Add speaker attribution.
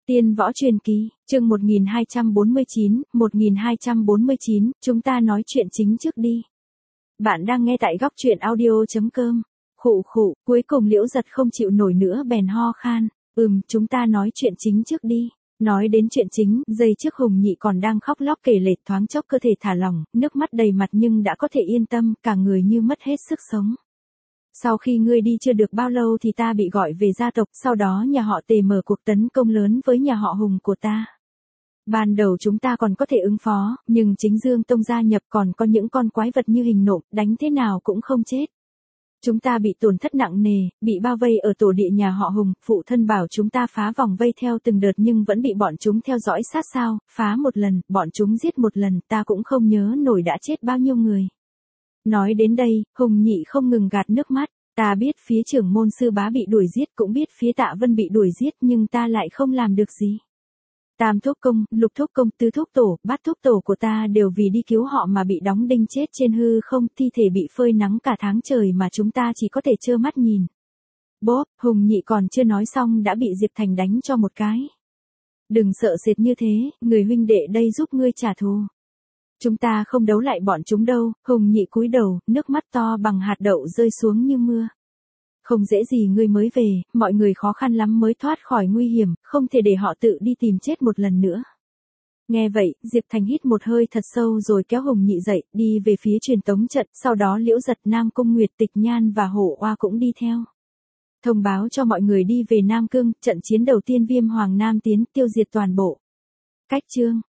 Speaker 1: Tiên võ truyền kỳ, chương 1249, chúng ta nói chuyện chính trước đi. Bạn đang nghe tại góc truyện audio.com. Khụ khụ, cuối cùng Liễu Giật không chịu nổi nữa bèn ho khan. Chúng ta nói chuyện chính trước đi. Nói đến chuyện chính, giây trước Hùng Nhị còn đang khóc lóc kể lể, thoáng chốc cơ thể thả lỏng, nước mắt đầy mặt nhưng đã có thể yên tâm, cả người như mất hết sức sống. Sau khi ngươi đi chưa được bao lâu thì ta bị gọi về gia tộc, sau đó nhà họ Tề mở cuộc tấn công lớn với nhà họ Hùng của ta. Ban đầu chúng ta còn có thể ứng phó, nhưng chính Dương Tông gia nhập còn có những con quái vật như hình nộm, đánh thế nào cũng không chết. Chúng ta bị tổn thất nặng nề, bị bao vây ở tổ địa nhà họ Hùng, phụ thân bảo chúng ta phá vòng vây theo từng đợt nhưng vẫn bị bọn chúng theo dõi sát sao, phá một lần, bọn chúng giết một lần, ta cũng không nhớ nổi đã chết bao nhiêu người. Nói đến đây, Hùng Nhị không ngừng gạt nước mắt, ta biết phía trưởng môn sư bá bị đuổi giết, cũng biết phía Tạ Vân bị đuổi giết nhưng ta lại không làm được gì. Tam thúc công, lục thúc công, tứ thúc tổ, bát thúc tổ của ta đều vì đi cứu họ mà bị đóng đinh chết trên hư không, thi thể bị phơi nắng cả tháng trời mà chúng ta chỉ có thể trơ mắt nhìn. Bốp, Hùng Nhị còn chưa nói xong đã bị Diệp Thành đánh cho một cái. Đừng sợ sệt như thế, người huynh đệ đây giúp ngươi trả thù. Chúng ta không đấu lại bọn chúng đâu. Hùng Nhị cúi đầu, nước mắt to bằng hạt đậu rơi xuống như mưa. Không dễ gì ngươi mới về, mọi người khó khăn lắm mới thoát khỏi nguy hiểm, không thể để họ tự đi tìm chết một lần nữa. Nghe vậy, Diệp Thành hít một hơi thật sâu rồi kéo Hùng Nhị dậy, đi về phía truyền tống trận, sau đó Liễu Giật, Nam Cung Nguyệt, Tịch Nhan và Hổ Oa cũng đi theo. Thông báo cho mọi người đi về Nam Cương, trận chiến đầu tiên Viêm Hoàng Nam tiến, tiêu diệt toàn bộ. Cách chương